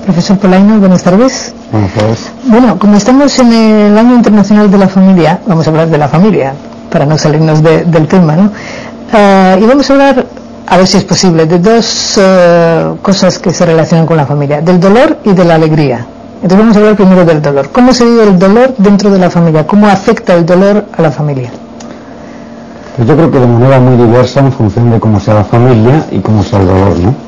Profesor Polaino, buenas tardes. Buenas tardes. Bueno, como estamos en el Año Internacional de la Familia, vamos a hablar de la familia, para no salirnos del tema, ¿no? Y vamos a hablar, a ver si es posible, de dos cosas que se relacionan con la familia, del dolor y de la alegría. Entonces vamos a hablar primero del dolor. ¿Cómo se vive el dolor dentro de la familia? ¿Cómo afecta el dolor a la familia? Pues yo creo que de manera muy diversa en función de cómo sea la familia y cómo sea el dolor, ¿no?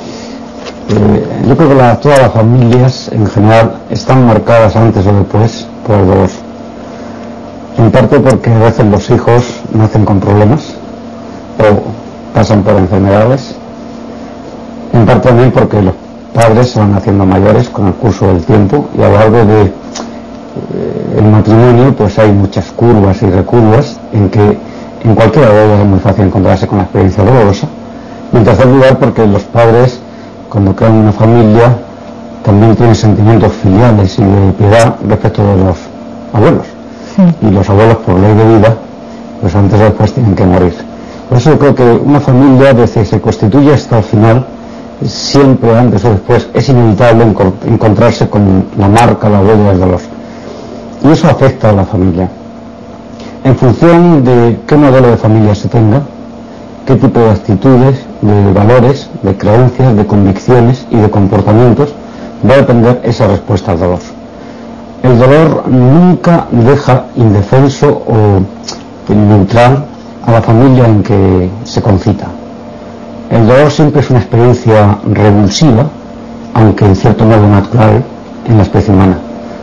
Yo creo que todas las familias en general están marcadas antes o después por el dolor. En parte porque a veces los hijos nacen con problemas o pasan por enfermedades. En parte también porque los padres se van haciendo mayores con el curso del tiempo y a lo largo de el matrimonio pues hay muchas curvas y recurvas en que en cualquiera de ellas es muy fácil encontrarse con la experiencia dolorosa. Y en tercer lugar porque los padres, cuando crean una familia, también tienen sentimientos filiales y de piedad respecto de los abuelos. Sí. Y los abuelos, por ley de vida, pues antes o después tienen que morir. Por eso yo creo que una familia, desde que se constituye hasta el final, siempre antes o después es inevitable encontrarse con la marca, la huella del dolor. Y eso afecta a la familia. En función de qué modelo de familia se tenga, qué tipo de actitudes, de valores, de creencias, de convicciones y de comportamientos, va a depender esa respuesta al dolor. El dolor nunca deja indefenso o neutral a la familia en que se concita. El dolor siempre es una experiencia revulsiva, aunque en cierto modo natural, en la especie humana.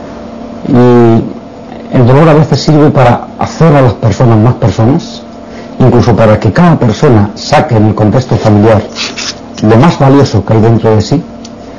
Y el dolor a veces sirve para hacer a las personas más personas, incluso para que cada persona saque en el contexto familiar lo más valioso que hay dentro de sí,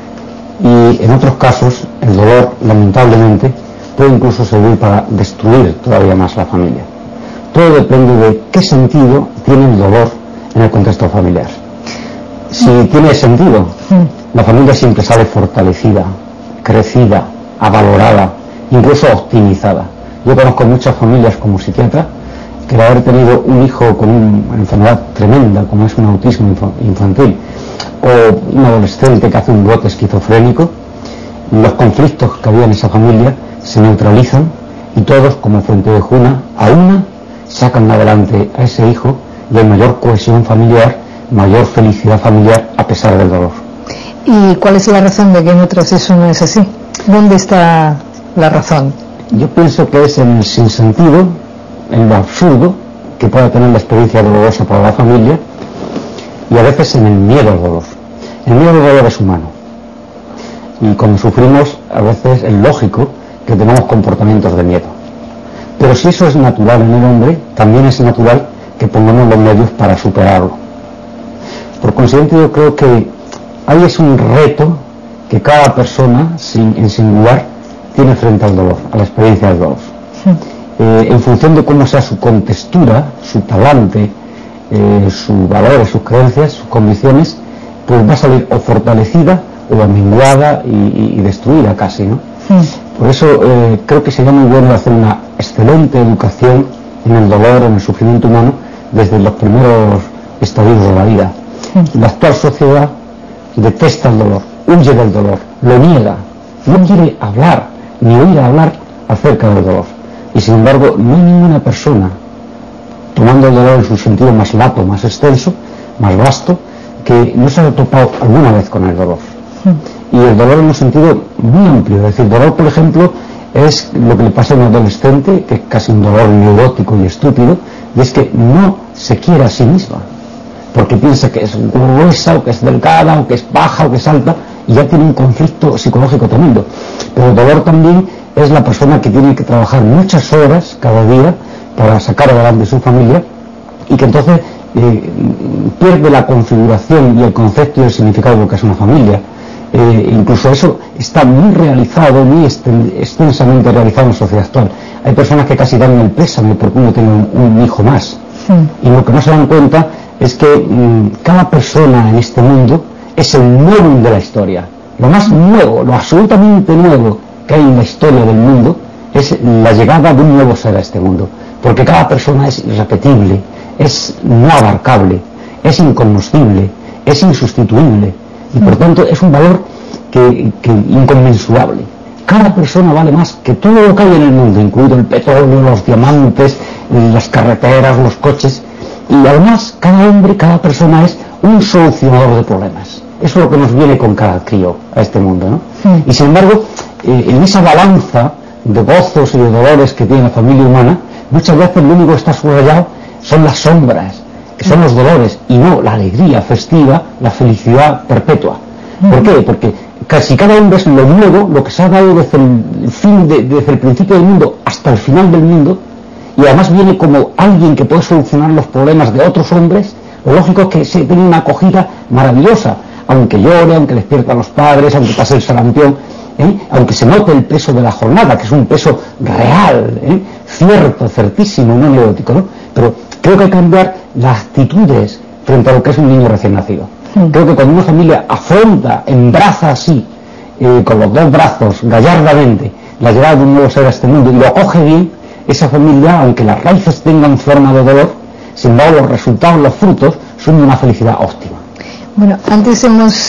y en otros casos el dolor, lamentablemente, puede incluso servir para destruir todavía más la familia. Todo depende de qué sentido tiene el dolor en el contexto familiar. Si tiene sentido, la familia siempre sale fortalecida, crecida, avalorada, incluso optimizada. Yo conozco muchas familias como psiquiatra que al haber tenido un hijo con una enfermedad tremenda como es un autismo infantil o un adolescente que hace un brote esquizofrénico, los conflictos que había en esa familia se neutralizan y todos, como fuente de Juna, a una sacan adelante a ese hijo y hay mayor cohesión familiar, mayor felicidad familiar a pesar del dolor. ¿Y cuál es la razón de que en otras eso no es así? ¿Dónde está la razón? Yo pienso que es en el sinsentido, en lo absurdo que puede tener la experiencia dolorosa para la familia y a veces en el miedo al dolor. El miedo al dolor es humano y cuando sufrimos a veces es lógico que tengamos comportamientos de miedo. Pero si eso es natural en el hombre, también es natural que pongamos los medios para superarlo. Por consiguiente, yo creo que ahí es un reto que cada persona en singular tiene frente al dolor, a la experiencia del dolor. Sí. En función de cómo sea su contextura, su talante, sus valores, sus creencias, sus convicciones, pues va a salir o fortalecida o amenguada y destruida casi, ¿no? Sí. Por eso creo que sería muy bueno hacer una excelente educación en el dolor, en el sufrimiento humano, desde los primeros estadios de la vida. Sí. La actual sociedad detesta el dolor, huye del dolor, lo niega, no quiere hablar ni oír hablar acerca del dolor. Y sin embargo, no hay ninguna persona, tomando el dolor en su sentido más lato, más extenso, más vasto, que no se haya topado alguna vez con el dolor. Y el dolor en un sentido muy amplio. Es decir, el dolor, por ejemplo, es lo que le pasa a un adolescente, que es casi un dolor neurótico y estúpido, y es que no se quiere a sí misma, porque piensa que es gruesa, o que es delgada, o que es baja, o que es alta, y ya tiene un conflicto psicológico tremendo. Pero el dolor también es la persona que tiene que trabajar muchas horas cada día para sacar adelante su familia y que entonces pierde la configuración y el concepto y el significado de lo que es una familia. Incluso eso está muy realizado, muy extensamente realizado en la sociedad actual. Hay personas que casi dan el pésame porque uno tiene un hijo más. Sí. Y lo que no se dan cuenta es que cada persona en este mundo es el nuevo de la historia. Lo más nuevo, lo absolutamente nuevo que hay en la historia del mundo es la llegada de un nuevo ser a este mundo. Porque cada persona es irrepetible, es no abarcable, es incognoscible, es insustituible. Y por tanto es un valor inconmensurable. Cada persona vale más que todo lo que hay en el mundo, incluido el petróleo, los diamantes, las carreteras, los coches. Y además, cada hombre, cada persona es un solucionador de problemas. Eso es lo que nos viene con cada crío a este mundo, ¿no? Y sin embargo, en esa balanza de gozos y de dolores que tiene la familia humana, muchas veces lo único que está subrayado son las sombras, que son los dolores, y no la alegría festiva, la felicidad perpetua. ¿Por qué? Porque casi cada hombre es lo nuevo, lo que se ha dado desde el principio del mundo hasta el final del mundo, y además viene como alguien que puede solucionar los problemas de otros hombres. Lo lógico es que se tiene una acogida maravillosa, aunque llore, aunque despierta a los padres, aunque pase el sarampión, aunque se note el peso de la jornada, que es un peso real, cierto, certísimo, no anecdótico, ¿no? Pero creo que hay que cambiar las actitudes frente a lo que es un niño recién nacido. Creo que cuando una familia afronta, embraza así, con los dos brazos, gallardamente, la llegada de un nuevo ser a este mundo y lo acoge bien, esa familia, aunque las raíces tengan forma de dolor, sin embargo los resultados, los frutos, son de una felicidad óptima. Bueno, antes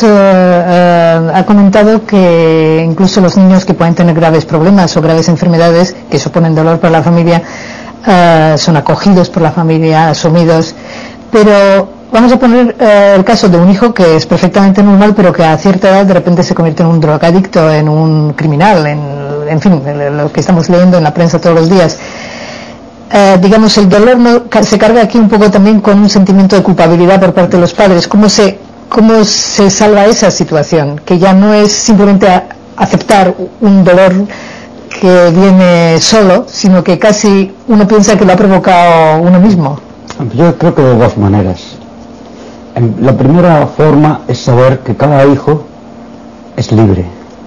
ha comentado que incluso los niños que pueden tener graves problemas o graves enfermedades que suponen dolor para la familia son acogidos por la familia, asumidos, pero vamos a poner el caso de un hijo que es perfectamente normal, pero que a cierta edad de repente se convierte en un drogadicto, en un criminal, en fin, lo que estamos leyendo en la prensa todos los días. Digamos, el dolor se carga aquí un poco también con un sentimiento de culpabilidad por parte de los padres. ¿Cómo se salva esa situación? Que ya no es simplemente aceptar un dolor que viene solo, sino que casi uno piensa que lo ha provocado uno mismo. Yo creo que de dos maneras. La primera forma es saber que cada hijo es libre,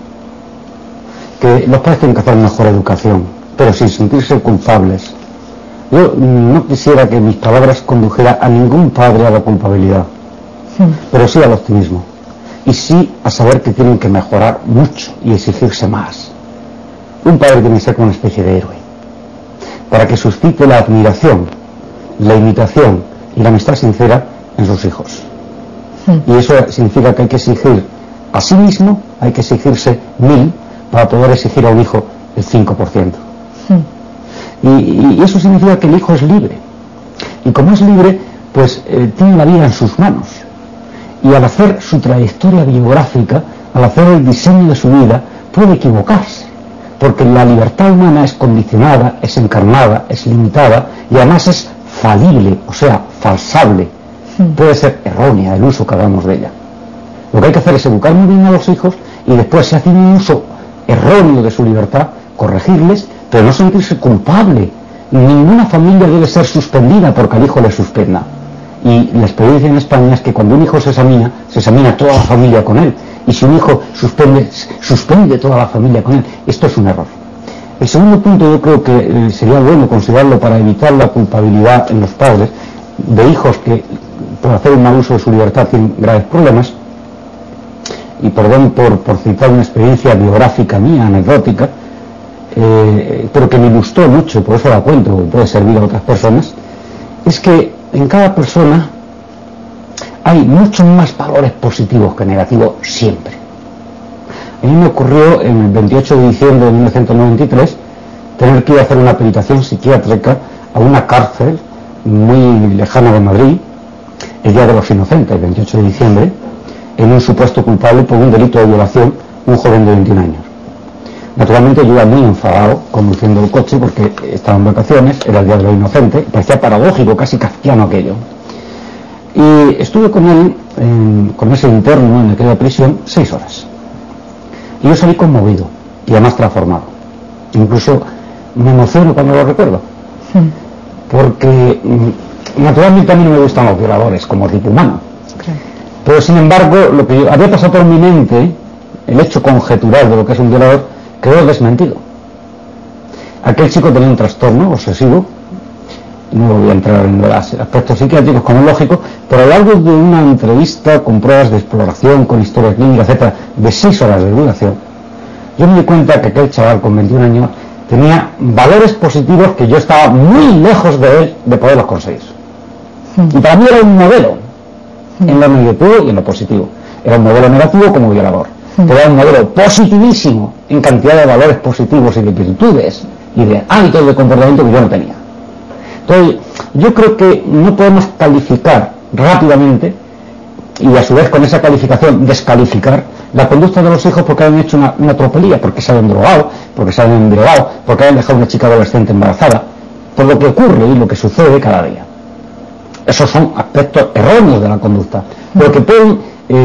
que los padres tienen que hacer mejor educación, pero sin sentirse culpables. Yo no quisiera que mis palabras condujeran a ningún padre a la culpabilidad, pero sí al optimismo, y sí a saber que tienen que mejorar mucho y exigirse más. Un padre tiene que ser como una especie de héroe, para que suscite la admiración, la imitación y la amistad sincera en sus hijos. Y eso significa que hay que exigir a sí mismo, hay que exigirse 1000 para poder exigir a un hijo el 5%. Y eso significa que el hijo es libre. Y como es libre, pues tiene la vida en sus manos. Y al hacer su trayectoria biográfica, al hacer el diseño de su vida, puede equivocarse. Porque la libertad humana es condicionada, es encarnada, es limitada y además es falible, o sea, falsable. Puede ser errónea el uso que hagamos de ella. Lo que hay que hacer es educar muy bien a los hijos y después, si hacen un uso erróneo de su libertad, corregirles, pero no sentirse culpable. Ninguna familia debe ser suspendida porque el hijo le suspenda. Y la experiencia en España es que cuando un hijo se examina toda la familia con él. Y si un hijo suspende toda la familia con él. Esto es un error. El segundo punto, yo creo que sería bueno considerarlo para evitar la culpabilidad en los padres de hijos que por hacer un mal uso de su libertad tienen graves problemas. Y perdón por citar una experiencia biográfica mía, anecdótica, pero que me gustó mucho, por eso la cuento, puede servir a otras personas, es que en cada persona hay muchos más valores positivos que negativos siempre. A mí me ocurrió en el 28 de diciembre de 1993 tener que ir a hacer una peritación psiquiátrica a una cárcel muy lejana de Madrid, el Día de los Inocentes, el 28 de diciembre, en un supuesto culpable por un delito de violación, un joven de 21 años. Naturalmente yo iba muy enfadado conduciendo el coche porque estaba en vacaciones, era el Día de los Inocentes, parecía paradójico, casi kafkiano aquello. Y estuve con él, con ese interno en aquella prisión, 6 horas. Y yo salí conmovido y además transformado. Incluso me emociono cuando lo recuerdo. Porque naturalmente a mí no me gustan los violadores como tipo humano. Pero sin embargo, lo que había pasado por mi mente, el hecho conjetural de lo que es un violador, quedó desmentido. Aquel chico tenía un trastorno obsesivo, no voy a entrar en los aspectos psiquiátricos como es lógico, pero a lo largo de una entrevista con pruebas de exploración, con historia clínica, etcétera, de 6 horas de duración, yo me di cuenta que aquel chaval con 21 años tenía valores positivos que yo estaba muy lejos de él de poderlos conseguir. Y para mí era un modelo en lo negativo y en lo positivo. Era un modelo negativo como violador. te da un modelo positivísimo en cantidad de valores positivos y de virtudes y de hábitos de comportamiento que yo no tenía. Entonces, yo creo que no podemos calificar rápidamente y a su vez con esa calificación descalificar la conducta de los hijos porque han hecho una tropelía, porque se han drogado, porque se han embriagado, porque han dejado a una chica adolescente embarazada, por lo que ocurre y lo que sucede cada día. Esos son aspectos erróneos de la conducta, porque pueden,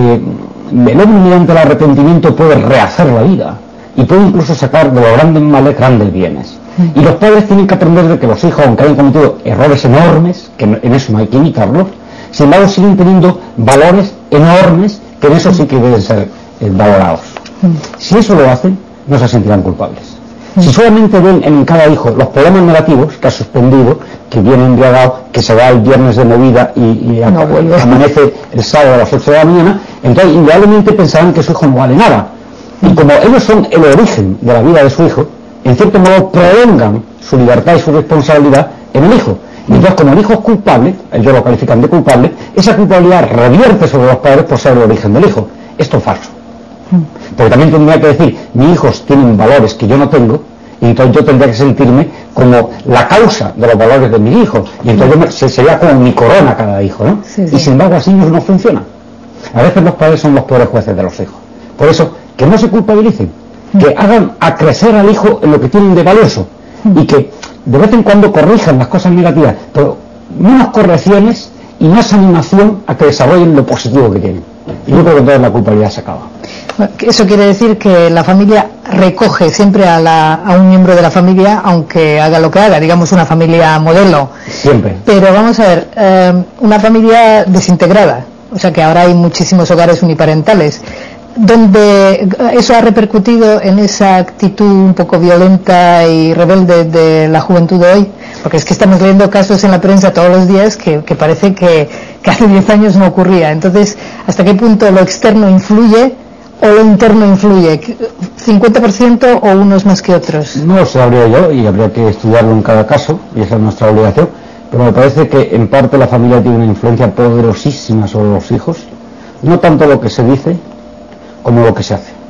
el hombre mediante el arrepentimiento puede rehacer la vida y puede incluso sacar de los grandes males grandes bienes. Y los padres tienen que aprender de que los hijos, aunque hayan cometido errores enormes, que en eso no hay que imitarlos, sin embargo siguen teniendo valores enormes que en eso sí que deben ser valorados. Si eso lo hacen, no se sentirán culpables. Si solamente ven en cada hijo los problemas negativos, que ha suspendido, que viene embriagado, que se va el viernes de movida y amanece el sábado a las 8 de la mañana, entonces indudablemente pensarán que su hijo no vale nada. Y como ellos son el origen de la vida de su hijo, en cierto modo prolongan su libertad y su responsabilidad en el hijo. Y entonces, como el hijo es culpable, ellos lo califican de culpable, esa culpabilidad revierte sobre los padres por ser el origen del hijo. Esto es falso. Porque también tendría que decir, mis hijos tienen valores que yo no tengo, y entonces yo tendría que sentirme como la causa de los valores de mis hijos, y entonces sería como mi corona cada hijo, ¿no? Sí, sí. Y sin embargo así no funciona. A veces los padres son los peores jueces de los hijos. Por eso, que no se culpabilicen, que hagan a crecer al hijo en lo que tienen de valioso, y que de vez en cuando corrijan las cosas negativas, pero menos correcciones y más animación a que desarrollen lo positivo que tienen. Y yo creo que entonces la culpabilidad se acaba. Eso quiere decir que la familia recoge siempre a un miembro de la familia, aunque haga lo que haga, digamos una familia modelo. Siempre. Pero vamos a ver, una familia desintegrada, o sea que ahora hay muchísimos hogares uniparentales, donde eso ha repercutido en esa actitud un poco violenta y rebelde de la juventud de hoy, porque es que estamos leyendo casos en la prensa todos los días que parece que hace 10 años no ocurría. Entonces, ¿hasta qué punto lo externo influye o lo interno influye? ¿50% o unos más que otros? No lo sabría yo, y habría que estudiarlo en cada caso, y esa es nuestra obligación, pero me parece que en parte la familia tiene una influencia poderosísima sobre los hijos, no tanto lo que se dice como lo que se hace.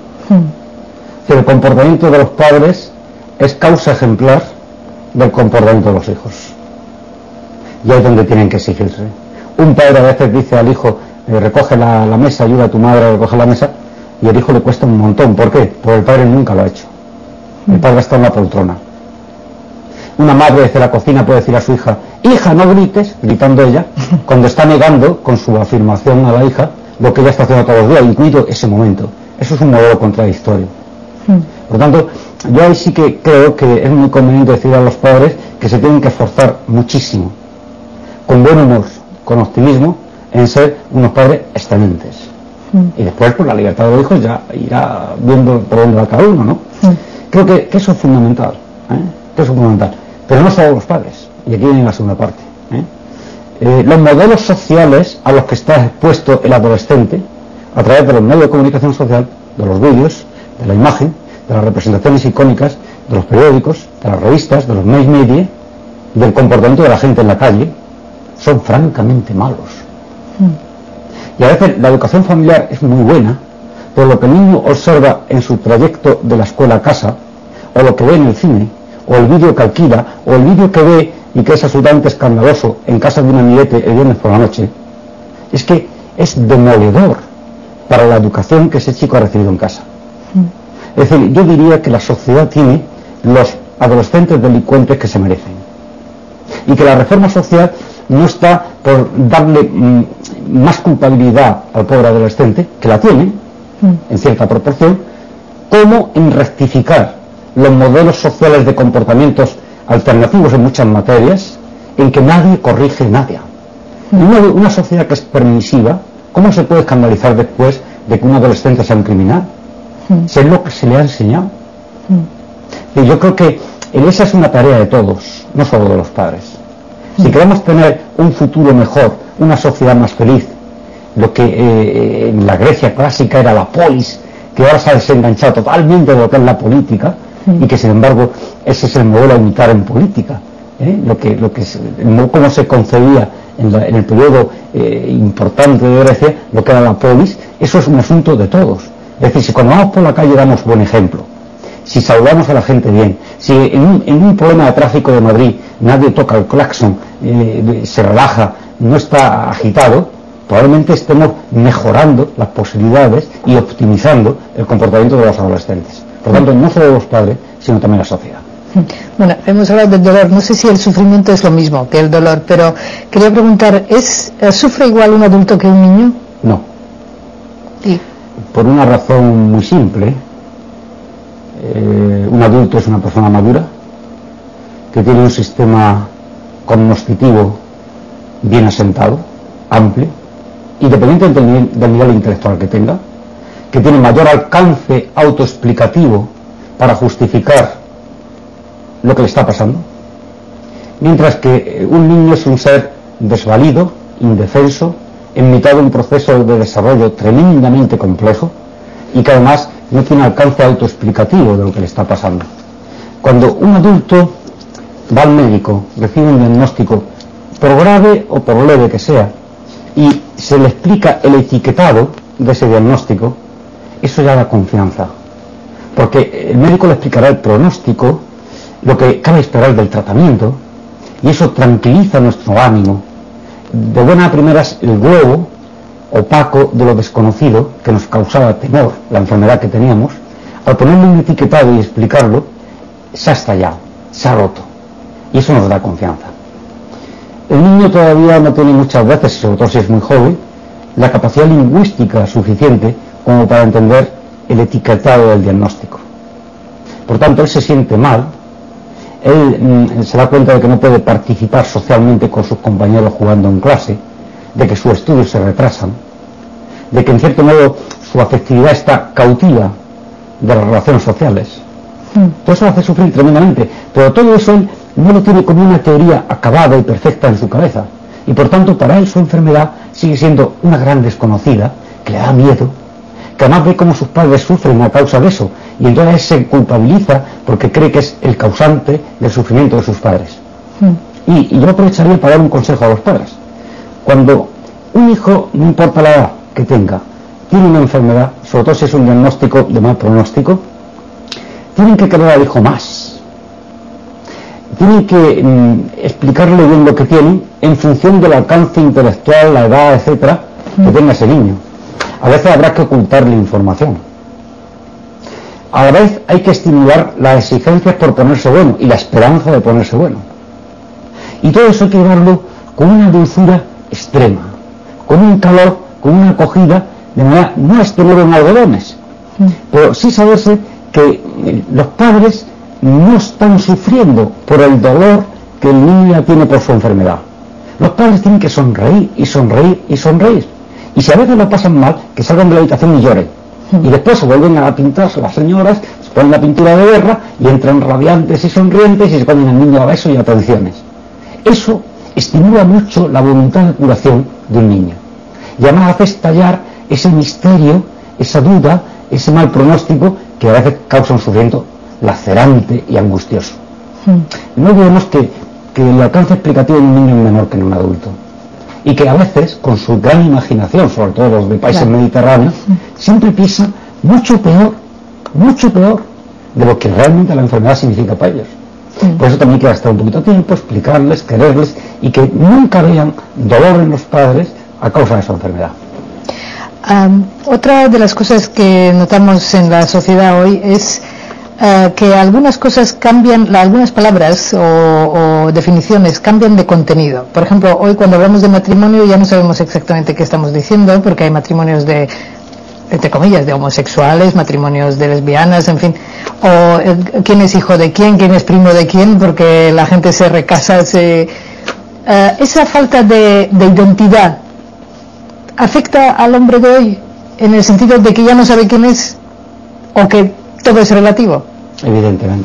El comportamiento de los padres es causa ejemplar del comportamiento de los hijos, y ahí es donde tienen que exigirse. Un padre a veces dice al hijo, recoge la mesa, ayuda a tu madre a recoger la mesa, y el hijo le cuesta un montón. ¿Por qué? Porque el padre nunca lo ha hecho. El padre está en la poltrona. Una madre desde la cocina puede decir a su hija, hija, no grites, gritando ella, cuando está negando con su afirmación a la hija lo que ella está haciendo todos los días, incluido ese momento. Eso es un modelo contradictorio. Por lo tanto, yo ahí sí que creo que es muy conveniente decir a los padres que se tienen que esforzar muchísimo, con buen humor, con optimismo, en ser unos padres excelentes. Y después, pues la libertad de los hijos ya irá viendo por dónde va cada uno, ¿no? Creo que eso es fundamental, que eso es fundamental. Pero no solo los padres, y aquí viene la segunda parte. Los modelos sociales a los que está expuesto el adolescente, a través de los medios de comunicación social, de los vídeos, de la imagen, de las representaciones icónicas, de los periódicos, de las revistas, de los mass media, del comportamiento de la gente en la calle, son francamente malos. Y a veces la educación familiar es muy buena, pero lo que el niño observa en su trayecto de la escuela a casa, o lo que ve en el cine, o el vídeo que alquila, o el vídeo que ve y que es absolutamente escandaloso en casa de un amiguete el viernes por la noche, es que es demoledor para la educación que ese chico ha recibido en casa. Es decir, yo diría que la sociedad tiene los adolescentes delincuentes que se merecen, y que la reforma social no está por darle más culpabilidad al pobre adolescente, que la tiene en cierta proporción, como en rectificar los modelos sociales de comportamientos alternativos en muchas materias, en que nadie corrige nadie. En una sociedad que es permisiva, ¿cómo se puede escandalizar después de que un adolescente sea un criminal? Si es lo que se le ha enseñado. Y yo creo que esa es una tarea de todos, no solo de los padres. Si queremos tener un futuro mejor, una sociedad más feliz, lo que en la Grecia clásica era la polis, que ahora se ha desenganchado totalmente de lo que es la política, y que sin embargo ese es el modelo a imitar en política, cómo se concebía en el periodo importante de Grecia lo que era la polis. Eso es un asunto de todos, Es decir, si cuando vamos por la calle damos buen ejemplo, si saludamos a la gente bien, si en un problema de tráfico de Madrid nadie toca el claxon, se relaja, no está agitado, probablemente estemos mejorando las posibilidades y optimizando el comportamiento de los adolescentes. Por lo tanto, no solo los padres, sino también la sociedad. Bueno, hemos hablado del dolor. No sé si el sufrimiento es lo mismo que el dolor, pero quería preguntar, ¿sufre igual un adulto que un niño? No. ¿Y? Por una razón muy simple. Un adulto es una persona madura, que tiene un sistema cognoscitivo bien asentado, amplio, independientemente del nivel intelectual que tenga, que tiene mayor alcance autoexplicativo para justificar lo que le está pasando, mientras que un niño es un ser desvalido, indefenso, en mitad de un proceso de desarrollo tremendamente complejo y que además no tiene alcance autoexplicativo de lo que le está pasando. Cuando un adulto va al médico, recibe un diagnóstico, por grave o por leve que sea, y se le explica el etiquetado de ese diagnóstico, eso ya da confianza, porque el médico le explicará el pronóstico, lo que cabe esperar del tratamiento, y eso tranquiliza nuestro ánimo. De buena a primeras, el globo opaco de lo desconocido que nos causaba temor, la enfermedad que teníamos, al ponerle un etiquetado y explicarlo, se ha estallado, se ha roto, y eso nos da confianza. El niño todavía no tiene muchas veces, sobre todo si es muy joven, la capacidad lingüística suficiente como para entender el etiquetado del diagnóstico. Por tanto, él se siente mal, él se da cuenta de que no puede participar socialmente con sus compañeros jugando en clase, de que sus estudios se retrasan, de que en cierto modo su afectividad está cautiva de las relaciones sociales. Todo eso lo hace sufrir tremendamente, pero todo eso él no lo tiene como una teoría acabada y perfecta en su cabeza, y por tanto para él su enfermedad sigue siendo una gran desconocida, que le da miedo, que además ve cómo sus padres sufren a causa de eso, y entonces se culpabiliza porque cree que es el causante del sufrimiento de sus padres. Y yo aprovecharía para dar un consejo a los padres. Cuando un hijo, no importa la edad que tenga, tiene una enfermedad, sobre todo si es un diagnóstico de mal pronóstico, tienen que querer al hijo más. Tienen que explicarle bien lo que tienen en función del alcance intelectual, la edad, etcétera, que tenga ese niño. A veces habrá que ocultarle información. A la vez hay que estimular las exigencias por ponerse bueno y la esperanza de ponerse bueno. Y todo eso hay que llevarlo con una dulzura extrema, con un calor, con una acogida, de manera no estelar en algodones, pero sí saberse que los padres no están sufriendo por el dolor que el niño ya tiene por su enfermedad. Los padres tienen que sonreír y sonreír y sonreír. Y si a veces lo pasan mal, que salgan de la habitación y lloren. Y después se vuelven a pintarse las señoras, se ponen la pintura de guerra y entran radiantes y sonrientes y se ponen al niño a besos y atenciones. Eso estimula mucho la voluntad de curación de un niño. Y además hace estallar ese misterio, esa duda, ese mal pronóstico que a veces causa un sufrimiento lacerante y angustioso. No olvidemos que el alcance explicativo de un niño es menor que en un adulto. Y que a veces, con su gran imaginación, sobre todo los de países mediterráneos, siempre piensa mucho peor de lo que realmente la enfermedad significa para ellos. Por eso también hay que gastar un poquito de tiempo, explicarles, quererles, y que nunca vean dolor en los padres a causa de su enfermedad. Otra de las cosas que notamos en la sociedad hoy es que algunas cosas cambian, algunas palabras o definiciones cambian de contenido. Por ejemplo, hoy cuando hablamos de matrimonio ya no sabemos exactamente qué estamos diciendo, porque hay matrimonios de, entre comillas, de homosexuales, matrimonios de lesbianas, en fin, o quién es hijo de quién es primo de quién, porque la gente se recasa. Esa falta de identidad afecta al hombre de hoy, en el sentido de que ya no sabe quién es, o que todo es relativo. Evidentemente.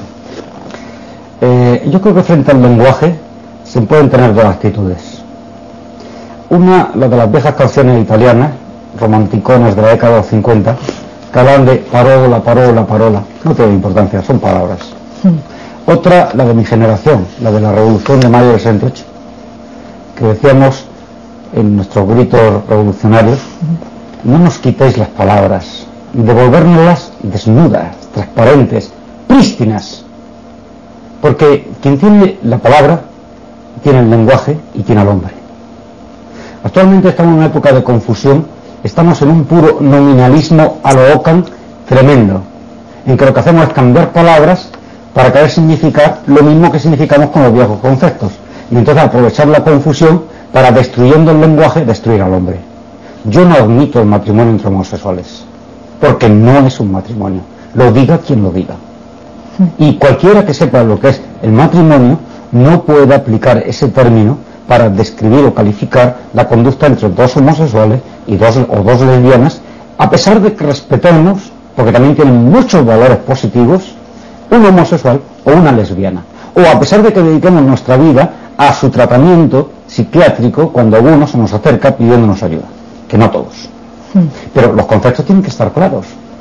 Yo creo que frente al lenguaje se pueden tener dos actitudes. Una, la de las viejas canciones italianas, romanticonas de la década de los 50, que hablan de parola, parola, parola. No tiene importancia, son palabras. Otra, la de mi generación, la de la Revolución de Mayo del 68, que decíamos en nuestros gritos revolucionarios: no nos quitéis las palabras, devolvérnoslas desnudas, transparentes, prístinas. Porque quien tiene la palabra, tiene el lenguaje y tiene al hombre. Actualmente estamos en una época de confusión, estamos en un puro nominalismo a lo Ockham tremendo, en que lo que hacemos es cambiar palabras para querer significar lo mismo que significamos con los viejos conceptos, y entonces aprovechar la confusión para, destruyendo el lenguaje, destruir al hombre. Yo no admito el matrimonio entre homosexuales, porque no es un matrimonio, lo diga quien lo diga. Y cualquiera que sepa lo que es el matrimonio no puede aplicar ese término para describir o calificar la conducta entre dos homosexuales y dos lesbianas, a pesar de que respetemos, porque también tienen muchos valores positivos, un homosexual o una lesbiana, o a pesar de que dediquemos nuestra vida a su tratamiento psiquiátrico cuando alguno se nos acerca pidiéndonos ayuda, que no todos. Pero los conceptos tienen que estar claros.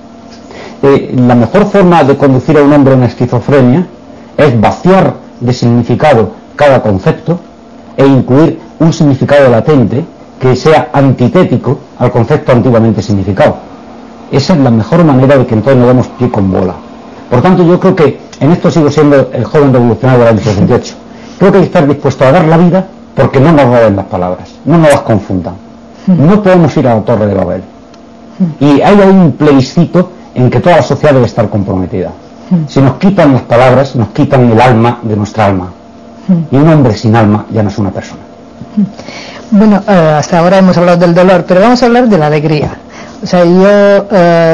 La mejor forma de conducir a un hombre en esquizofrenia es vaciar de significado cada concepto e incluir un significado latente que sea antitético al concepto antiguamente significado. Esa es la mejor manera de que entonces no demos pie con bola. Por tanto, yo creo que en esto sigo siendo el joven revolucionario del año 68. Creo que hay que estar dispuesto a dar la vida porque no nos roben las palabras, no nos las confundan. No podemos ir a la Torre de Babel. Y hay ahí un plebiscito en que toda la sociedad debe estar comprometida. Si nos quitan las palabras, nos quitan el alma de nuestra alma. Y un hombre sin alma ya no es una persona. Bueno, hasta ahora hemos hablado del dolor, pero vamos a hablar de la alegría. O sea, yo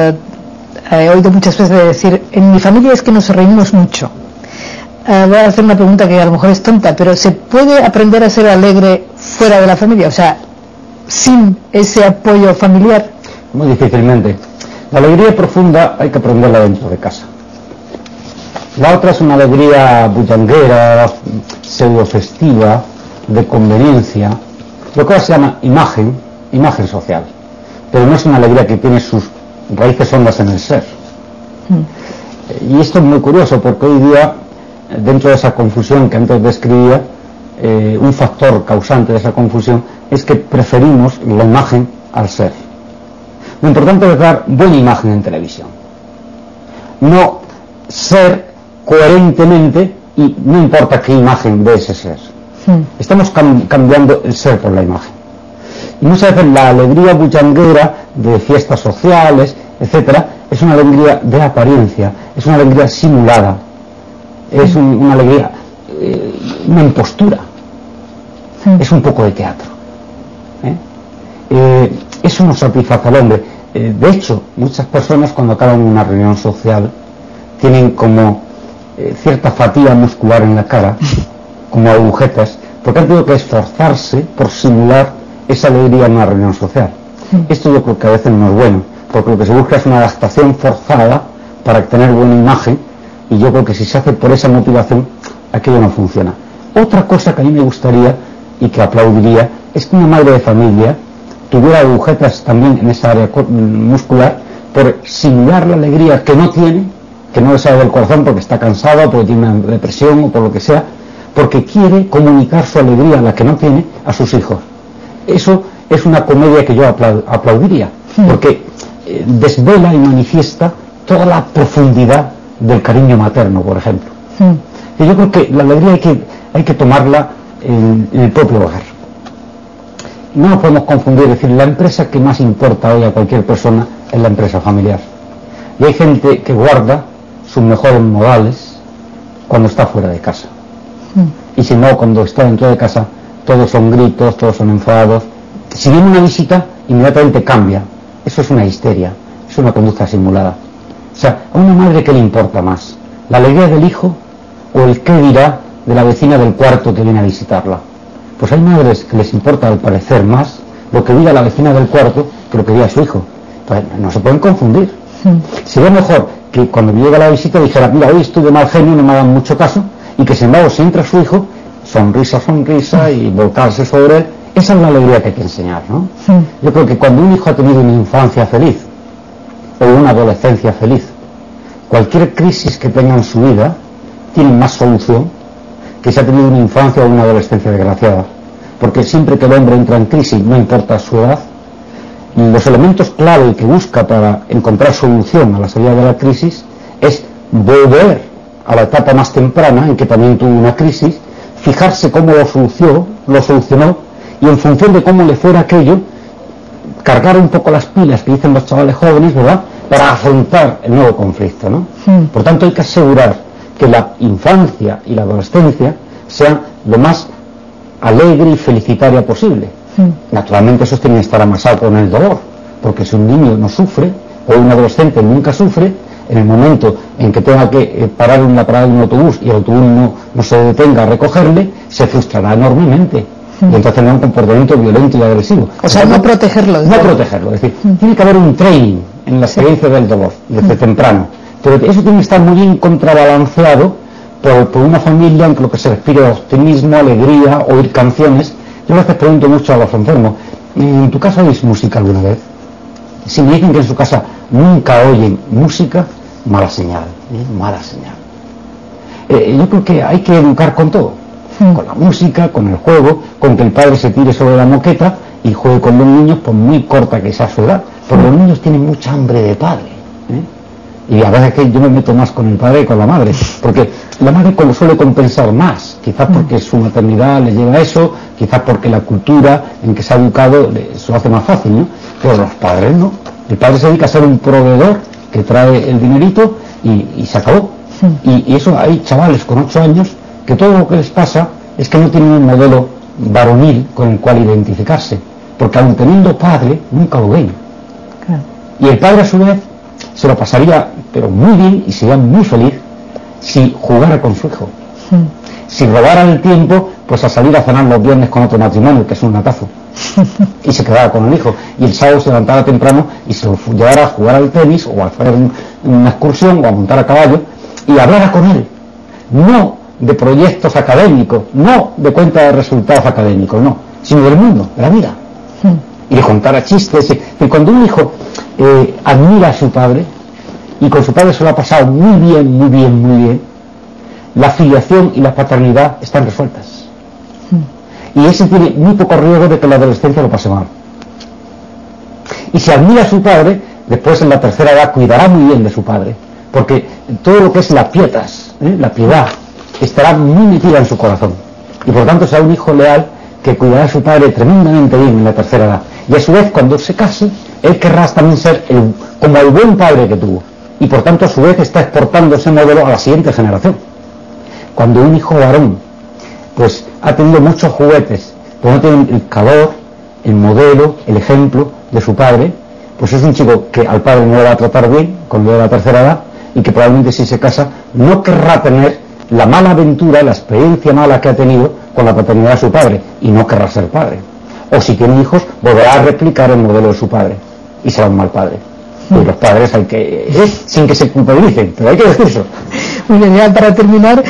he oído muchas veces decir, en mi familia es que nos reímos mucho. Voy a hacer una pregunta que a lo mejor es tonta, pero ¿se puede aprender a ser alegre fuera de la familia? O sea, sin ese apoyo familiar. Muy difícilmente. La alegría profunda hay que aprenderla dentro de casa. La otra es una alegría bullanguera, pseudo festiva, de conveniencia, lo que ahora se llama imagen social, pero no es una alegría que tiene sus raíces hondas en el ser. Y esto es muy curioso porque hoy día, dentro de esa confusión que antes describía, un factor causante de esa confusión es que preferimos la imagen al ser. Lo importante es dar buena imagen en televisión, no ser coherentemente, y no importa qué imagen de ese ser. Estamos cambiando el ser por la imagen. Y muchas veces la alegría bullanguera de fiestas sociales, etcétera, es una alegría de apariencia, es una alegría simulada, es una alegría, una impostura, es un poco de teatro. Eso no satisface al hombre. De hecho, muchas personas cuando acaban una reunión social tienen como cierta fatiga muscular en la cara, como agujetas, porque han tenido que esforzarse por simular esa alegría en una reunión social. Esto yo creo que a veces no es bueno, porque lo que se busca es una adaptación forzada para tener buena imagen, y yo creo que si se hace por esa motivación, aquello no funciona. Otra cosa que a mí me gustaría y que aplaudiría es que una madre de familia tuviera agujetas también en esa área muscular por simular la alegría que no tiene, que no le sale del corazón porque está cansada, porque tiene una depresión o por lo que sea, porque quiere comunicar su alegría, la que no tiene, a sus hijos. Eso es una comedia que yo aplaudiría, porque desvela y manifiesta toda la profundidad del cariño materno, por ejemplo. Y yo creo que la alegría hay que tomarla en el propio hogar. No nos podemos confundir, es decir, la empresa que más importa hoy a cualquier persona es la empresa familiar. Y hay gente que guarda sus mejores modales cuando está fuera de casa. Y si no, cuando está dentro de casa, todos son gritos, todos son enfadados. Si viene una visita, inmediatamente cambia. Eso es una histeria, es una conducta simulada. O sea, a una madre, ¿qué le importa más? ¿La alegría del hijo o el qué dirá de la vecina del cuarto que viene a visitarla? Pues hay madres que les importa al parecer más lo que diga la vecina del cuarto que lo que diga su hijo. Pues no se pueden confundir. Sería mejor que cuando llega la visita dijera, mira, hoy estuve mal genio, no me hagan mucho caso, y que sin embargo si entra su hijo, sonrisa y volcarse sobre él. Esa es la alegría que hay que enseñar, ¿no? Yo creo que cuando un hijo ha tenido una infancia feliz o una adolescencia feliz, cualquier crisis que tenga en su vida tiene más solución que si ha tenido una infancia o una adolescencia desgraciada, porque siempre que el hombre entra en crisis, no importa su edad, los elementos clave que busca para encontrar solución a la salida de la crisis es volver a la etapa más temprana en que también tuvo una crisis, fijarse cómo lo solucionó y en función de cómo le fuera aquello, cargar un poco las pilas que dicen los chavales jóvenes, ¿verdad?, para afrontar el nuevo conflicto, ¿no? Por tanto, hay que asegurar que la infancia y la adolescencia sean lo más alegre y felicitaria posible. Naturalmente eso tiene que estar amasado con el dolor, porque si un niño no sufre, o un adolescente nunca sufre, en el momento en que tenga que parar en la parada de un autobús y el autobús no se detenga a recogerle, se frustrará enormemente. Y entonces tendrá un comportamiento violento y agresivo. O sea, no protegerlo. No protegerlo, es decir, tiene que haber un training en la experiencia del dolor, desde temprano. Pero eso tiene que estar muy bien contrabalanceado por una familia en lo que se respira optimismo, alegría, oír canciones. Yo a veces pregunto mucho a los enfermos, ¿en tu casa oís música alguna vez? Si me dicen que en su casa nunca oyen música, mala señal, mala señal. Yo creo que hay que educar con todo, con la música, con el juego, con que el padre se tire sobre la moqueta y juegue con los niños, por muy corta que sea su edad, porque los niños tienen mucha hambre de padre, y a veces que yo me meto más con el padre que con la madre, porque la madre suele compensar más, quizás porque su maternidad le lleva a eso, quizás porque la cultura en que se ha educado se lo hace más fácil, ¿no? Pero los padres no. El padre se dedica a ser un proveedor que trae el dinerito y se acabó. Y eso, hay chavales con 8 años que todo lo que les pasa es que no tienen un modelo varonil con el cual identificarse, porque aun teniendo padre nunca lo ven. Y el padre a su vez se lo pasaría pero muy bien y sería muy feliz si jugara con su hijo, si robara el tiempo pues a salir a cenar los viernes con otro matrimonio que es un natazo y se quedara con el hijo, y el sábado se levantara temprano y se lo llevara a jugar al tenis o a hacer una excursión o a montar a caballo y hablara con él, no de proyectos académicos, no de cuenta de resultados académicos, no, sino del mundo, de la vida, y le contara chistes. Y cuando un hijo admira a su padre y con su padre se lo ha pasado muy bien, muy bien, muy bien, la filiación y la paternidad están resueltas, y ese tiene muy poco riesgo de que la adolescencia lo pase mal. Y si admira a su padre, después en la tercera edad cuidará muy bien de su padre, porque todo lo que es la pietas, la piedad, estará muy metida en su corazón, y por tanto será un hijo leal que cuidará a su padre tremendamente bien en la tercera edad. Y a su vez, cuando se case, él querrá también ser como el buen padre que tuvo, y por tanto a su vez está exportando ese modelo a la siguiente generación. Cuando un hijo varón pues ha tenido muchos juguetes, pero no tiene el calor, el modelo, el ejemplo de su padre, pues es un chico que al padre no le va a tratar bien cuando llega a la tercera edad, y que probablemente si se casa no querrá tener la mala aventura, la experiencia mala que ha tenido con la paternidad de su padre, y no querrá ser padre. O si tiene hijos, volverá a replicar el modelo de su padre y será un mal padre. Y los padres hay que, sin que se culpabilicen, pero hay que decir eso. Muy bien, ya para terminar,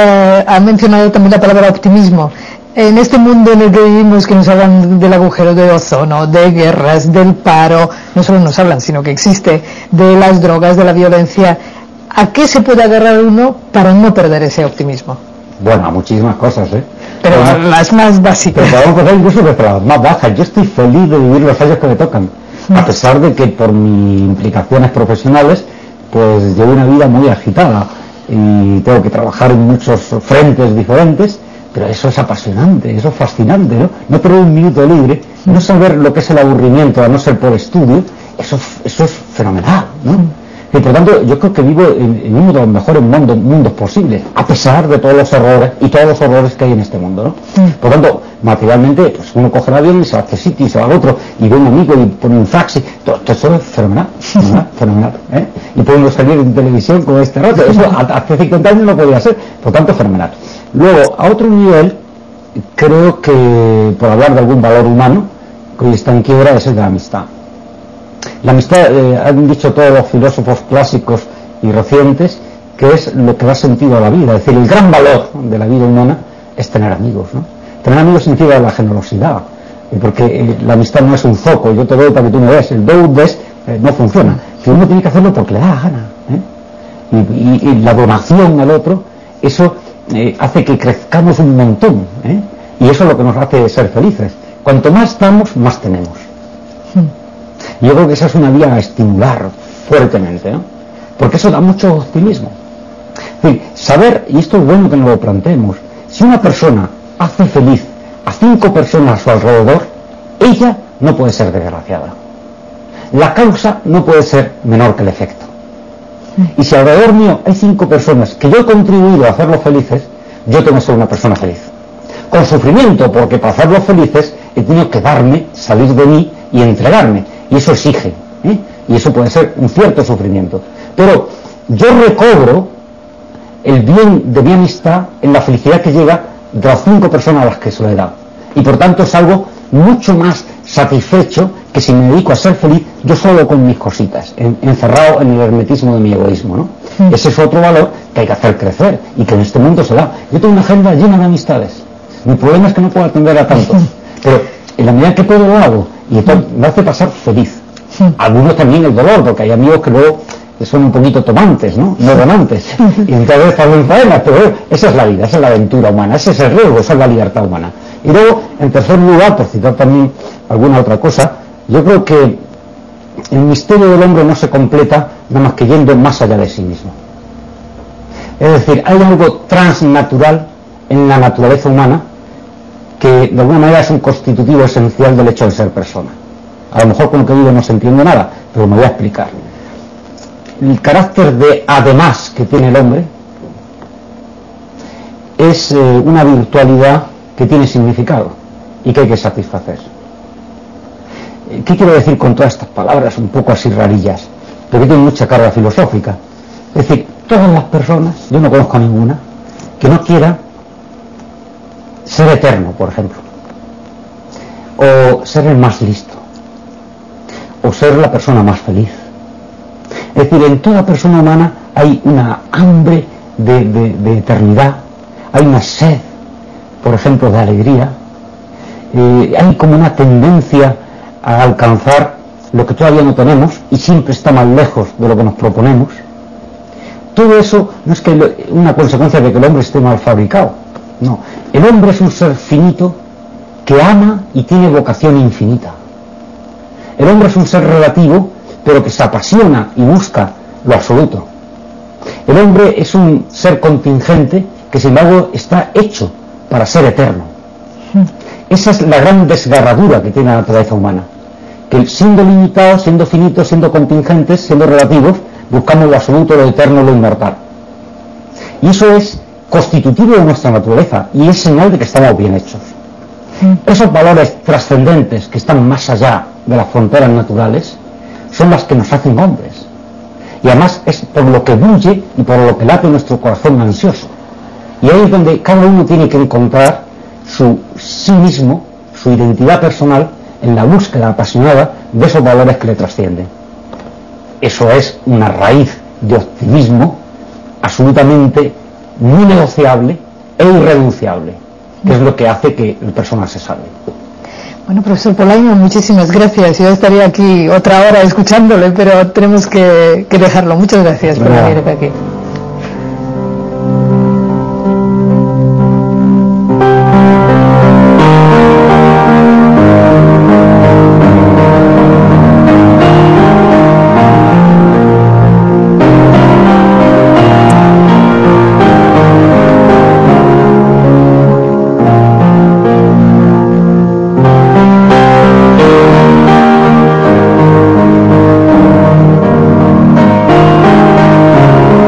ha mencionado también la palabra optimismo. En este mundo en el que vivimos, que nos hablan del agujero de ozono, de guerras, del paro, no solo nos hablan, sino que existe, de las drogas, de la violencia, ¿a qué se puede agarrar uno para no perder ese optimismo? Bueno, a muchísimas cosas, pero las más básicas. Pero podemos empezar incluso desde las más bajas. Yo estoy feliz de vivir los años que me tocan, a pesar de que por mis implicaciones profesionales pues llevo una vida muy agitada y tengo que trabajar en muchos frentes diferentes, pero eso es apasionante, eso es fascinante, ¿no? No tener un minuto libre, no saber lo que es el aburrimiento a no ser por estudio, eso es fenomenal, ¿no? Y por tanto yo creo que vivo en uno de los mejores mundos posibles, a pesar de todos los errores y todos los horrores que hay en este mundo, ¿no? Por tanto, materialmente, pues uno coge el avión y se va a este sitio y se va al otro, y ve un amigo y pone un fax, todo eso es fenomenal, fenomenal, y podemos salir en televisión con este rato, eso hace 50 años no podía ser, por tanto fenomenal. Luego, a otro nivel, creo que, por hablar de algún valor humano, que hoy está en quiebra, es el de la amistad. La amistad, han dicho todos los filósofos clásicos y recientes, que es lo que da sentido a la vida. Es decir, el gran valor de la vida humana es tener amigos, ¿no? Tener amigos significa la generosidad, porque la amistad no es un zoco, yo te doy para que tú me des, el do-des no funciona, que uno tiene que hacerlo porque le da gana, y la donación al otro, eso hace que crezcamos un montón, y eso es lo que nos hace ser felices. Cuanto más damos, más tenemos. Y yo creo que esa es una vía a estimular fuertemente, ¿no? Porque eso da mucho optimismo. Es decir, saber, y esto es bueno que nos lo planteemos, si una persona hace feliz a 5 personas a su alrededor, ella no puede ser desgraciada. La causa no puede ser menor que el efecto. Y si alrededor mío hay 5 personas que yo he contribuido a hacerlos felices, yo tengo que ser una persona feliz. Con sufrimiento, porque para hacerlos felices he tenido que darme, salir de mí y entregarme. Y eso exige, ¿eh? Y eso puede ser un cierto sufrimiento. Pero yo recobro el bien de mi amistad en la felicidad que llega de las 5 personas a las que se lo he dado. Y por tanto es algo mucho más satisfecho que si me dedico a ser feliz yo solo con mis cositas, encerrado en el hermetismo de mi egoísmo, ¿no? Ese es otro valor que hay que hacer crecer y que en este mundo se da. Yo tengo una agenda llena de amistades. Mi problema es que no puedo atender a tantos, pero en la medida que puedo lo hago y entonces me hace pasar feliz. Algunos también el dolor, porque hay amigos que luego son un poquito tomantes, ¿no? No donantes. Y entonces están en faenas, pero esa es la vida, esa es la aventura humana, ese es el riesgo, esa es la libertad humana. Y luego, en tercer lugar, por citar también alguna otra cosa, yo creo que el misterio del hombre no se completa nada más que yendo más allá de sí mismo. Es decir, hay algo transnatural en la naturaleza humana que de alguna manera es un constitutivo esencial del hecho de ser persona. A lo mejor con lo que digo no se entiende nada, pero me voy a explicar. El carácter de además que tiene el hombre es una virtualidad que tiene significado y que hay que satisfacer. ¿Qué quiero decir con todas estas palabras un poco así rarillas? Pero que tienen mucha carga filosófica. Es decir, todas las personas, yo no conozco a ninguna, que no quiera ser eterno, por ejemplo, o ser el más listo, o ser la persona más feliz. Es decir, en toda persona humana hay una hambre de eternidad, hay una sed, por ejemplo, de alegría, hay como una tendencia a alcanzar lo que todavía no tenemos y siempre está más lejos de lo que nos proponemos. Todo eso no es que una consecuencia de que el hombre esté mal fabricado, no. El hombre es un ser finito que ama y tiene vocación infinita. El hombre es un ser relativo, pero que se apasiona y busca lo absoluto. El hombre es un ser contingente que sin embargo está hecho para ser eterno. Esa es la gran desgarradura que tiene la naturaleza humana, que siendo limitados, siendo finitos, siendo contingentes, siendo relativos, buscamos lo absoluto, lo eterno, lo inmortal. Y eso es constitutivo de nuestra naturaleza y es señal de que estamos bien hechos. Esos valores trascendentes que están más allá de las fronteras naturales son las que nos hacen hombres. Y además es por lo que bulle y por lo que late nuestro corazón ansioso. Y ahí es donde cada uno tiene que encontrar su sí mismo, su identidad personal, en la búsqueda apasionada de esos valores que le trascienden. Eso es una raíz de optimismo absolutamente muy negociable e irrenunciable, que es lo que hace que la persona se salve. Bueno, profesor Polaino, muchísimas gracias. Yo estaría aquí otra hora escuchándole, pero tenemos que dejarlo. Muchas gracias por venir aquí.